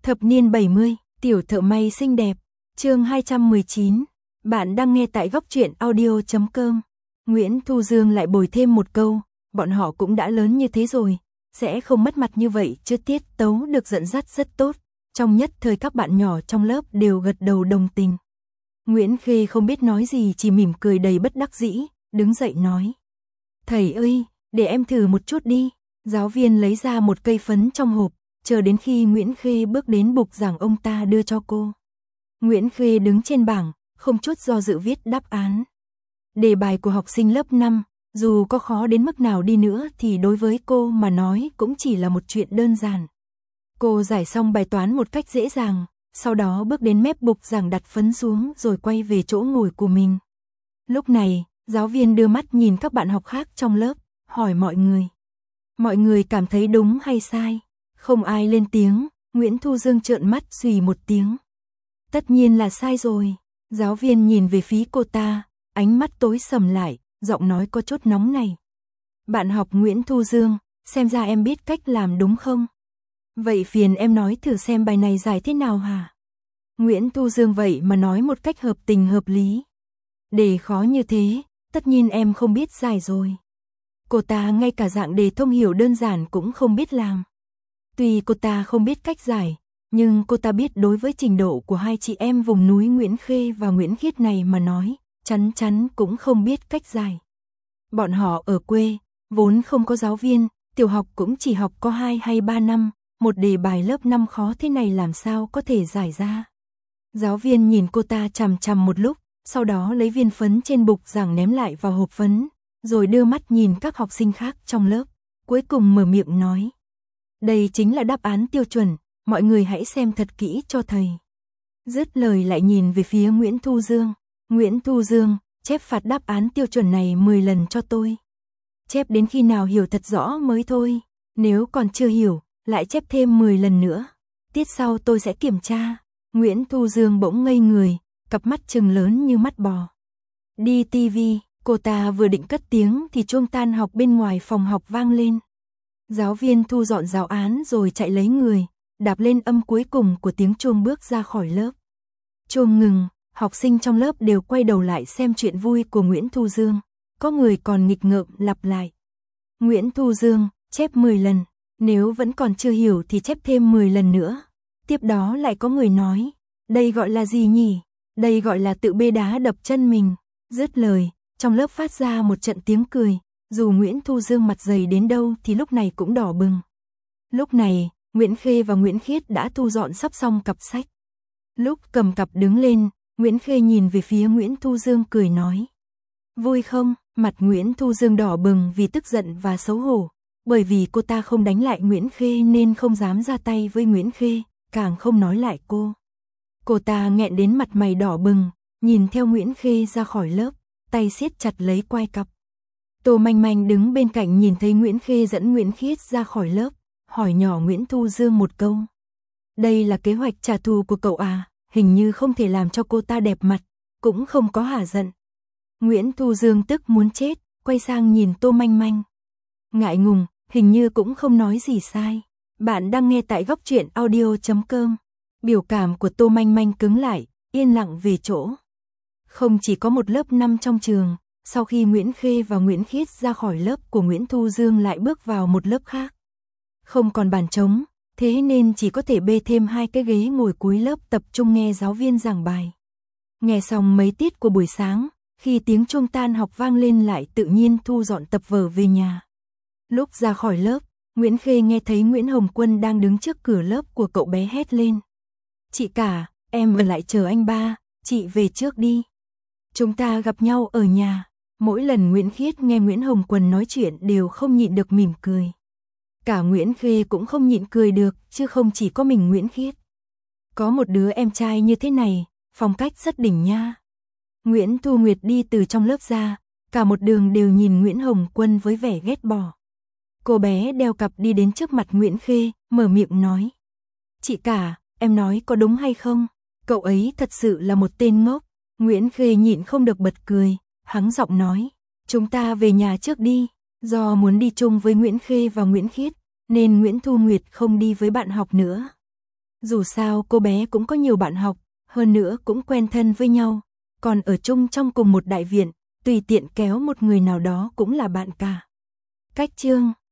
Thập niên 70, tiểu thợ may xinh đẹp, chương 219. Bạn đang nghe tại góc truyện audio.com. Nguyễn Thu Dương lại bồi thêm một câu, bọn họ cũng đã lớn như thế rồi, sẽ không mất mặt như vậy chứ. Tiết tấu được dẫn dắt rất tốt, trong nhất thời các bạn nhỏ trong lớp đều gật đầu đồng tình. Nguyễn Khê không biết nói gì, chỉ mỉm cười đầy bất đắc dĩ, đứng dậy nói. Thầy ơi, để em thử một chút đi. Giáo viên lấy ra một cây phấn trong hộp, chờ đến khi Nguyễn Khê bước đến bục giảng ông ta đưa cho cô. Nguyễn Khê đứng trên bảng, không chút do dự viết đáp án. Đề bài của học sinh lớp 5, dù có khó đến mức nào đi nữa thì đối với cô mà nói cũng chỉ là một chuyện đơn giản. Cô giải xong bài toán một cách dễ dàng, sau đó bước đến mép bục giảng đặt phấn xuống rồi quay về chỗ ngồi của mình. Lúc này, giáo viên đưa mắt nhìn các bạn học khác trong lớp, hỏi mọi người. Mọi người cảm thấy đúng hay sai? Không ai lên tiếng, Nguyễn Thu Dương trợn mắt xùy một tiếng. Tất nhiên là sai rồi. Giáo viên nhìn về phía cô ta, ánh mắt tối sầm lại, giọng nói có chút nóng này. Bạn học Nguyễn Thu Dương, xem ra em biết cách làm đúng không? Vậy phiền em nói thử xem bài này giải thế nào hả? Nguyễn Thu Dương vậy mà nói một cách hợp tình hợp lý. Đề khó như thế, tất nhiên em không biết giải rồi. Cô ta ngay cả dạng đề thông hiểu đơn giản cũng không biết làm. Tuy cô ta không biết cách giải, nhưng cô ta biết đối với trình độ của hai chị em vùng núi Nguyễn Khê và Nguyễn Khiết này mà nói, chắn chắn cũng không biết cách giải. Bọn họ ở quê, vốn không có giáo viên, tiểu học cũng chỉ học có 2 hay 3 năm, một đề bài lớp 5 khó thế này làm sao có thể giải ra. Giáo viên nhìn cô ta chằm chằm một lúc, sau đó lấy viên phấn trên bục giảng ném lại vào hộp phấn, rồi đưa mắt nhìn các học sinh khác trong lớp, cuối cùng mở miệng nói. Đây chính là đáp án tiêu chuẩn, mọi người hãy xem thật kỹ cho thầy. Dứt lời lại nhìn về phía Nguyễn Thu Dương. Nguyễn Thu Dương, chép phạt đáp án tiêu chuẩn này 10 lần cho tôi. Chép đến khi nào hiểu thật rõ mới thôi, nếu còn chưa hiểu, lại chép thêm 10 lần nữa. Tiết sau tôi sẽ kiểm tra. Nguyễn Thu Dương bỗng ngây người, cặp mắt trừng lớn như mắt bò. Đi tivi. Cô ta vừa định cất tiếng thì chuông tan học bên ngoài phòng học vang lên. Giáo viên thu dọn giáo án rồi chạy lấy người, đạp lên âm cuối cùng của tiếng chuông bước ra khỏi lớp. Chuông ngừng, học sinh trong lớp đều quay đầu lại xem chuyện vui của Nguyễn Thu Dương. Có người còn nghịch ngợm lặp lại. Nguyễn Thu Dương, chép 10 lần, nếu vẫn còn chưa hiểu thì chép thêm 10 lần nữa. Tiếp đó lại có người nói, đây gọi là gì nhỉ? Đây gọi là tự bê đá đập chân mình. Dứt lời, trong lớp phát ra một trận tiếng cười, dù Nguyễn Thu Dương mặt dày đến đâu thì lúc này cũng đỏ bừng. Lúc này, Nguyễn Khê và Nguyễn Khiết đã thu dọn sắp xong cặp sách. Lúc cầm cặp đứng lên, Nguyễn Khê nhìn về phía Nguyễn Thu Dương cười nói. Vui không? Mặt Nguyễn Thu Dương đỏ bừng vì tức giận và xấu hổ, bởi vì cô ta không đánh lại Nguyễn Khê nên không dám ra tay với Nguyễn Khê, càng không nói lại cô. Cô ta nghẹn đến mặt mày đỏ bừng, nhìn theo Nguyễn Khê ra khỏi lớp, tay siết chặt lấy quai cặp. Tô Manh Manh đứng bên cạnh nhìn thấy Nguyễn Khê dẫn Nguyễn Khiết ra khỏi lớp, hỏi nhỏ Nguyễn Thu Dương một câu. Đây là kế hoạch trả thù của cậu à, hình như không thể làm cho cô ta đẹp mặt, cũng không có hả giận. Nguyễn Thu Dương tức muốn chết, quay sang nhìn Tô Manh Manh. Ngại ngùng, hình như cũng không nói gì sai. Bạn đang nghe tại góc truyện audio.com. Biểu cảm của Tô Manh Manh cứng lại, yên lặng về chỗ. Không chỉ có một lớp 5 trong trường, sau khi Nguyễn Khê và Nguyễn Khiết ra khỏi lớp của Nguyễn Thu Dương lại bước vào một lớp khác. Không còn bàn trống, thế nên chỉ có thể bê thêm 2 cái ghế ngồi cuối lớp tập trung nghe giáo viên giảng bài. Nghe xong mấy tiết của buổi sáng, khi tiếng chuông tan học vang lên lại tự nhiên thu dọn tập vở về nhà. Lúc ra khỏi lớp, Nguyễn Khê nghe thấy Nguyễn Hồng Quân đang đứng trước cửa lớp của cậu bé hét lên. Chị cả, em ở lại chờ anh ba, chị về trước đi. Chúng ta gặp nhau ở nhà. Mỗi lần Nguyễn Khiết nghe Nguyễn Hồng Quân nói chuyện đều không nhịn được mỉm cười. Cả Nguyễn Khê cũng không nhịn cười được, chứ không chỉ có mình Nguyễn Khiết. Có một đứa em trai như thế này, phong cách rất đỉnh nha. Nguyễn Thu Nguyệt đi từ trong lớp ra, cả một đường đều nhìn Nguyễn Hồng Quân với vẻ ghét bỏ. Cô bé đeo cặp đi đến trước mặt Nguyễn Khê, mở miệng nói. Chị cả, em nói có đúng hay không? Cậu ấy thật sự là một tên ngốc. Nguyễn Khê nhịn không được bật cười, hắng giọng nói. Chúng ta về nhà trước đi. Do muốn đi chung với Nguyễn Khê và Nguyễn Khiết, nên Nguyễn Thu Nguyệt không đi với bạn học nữa. Dù sao cô bé cũng có nhiều bạn học, hơn nữa cũng quen thân với nhau, còn ở chung trong cùng một đại viện, tùy tiện kéo một người nào đó cũng là bạn cả. Cách chương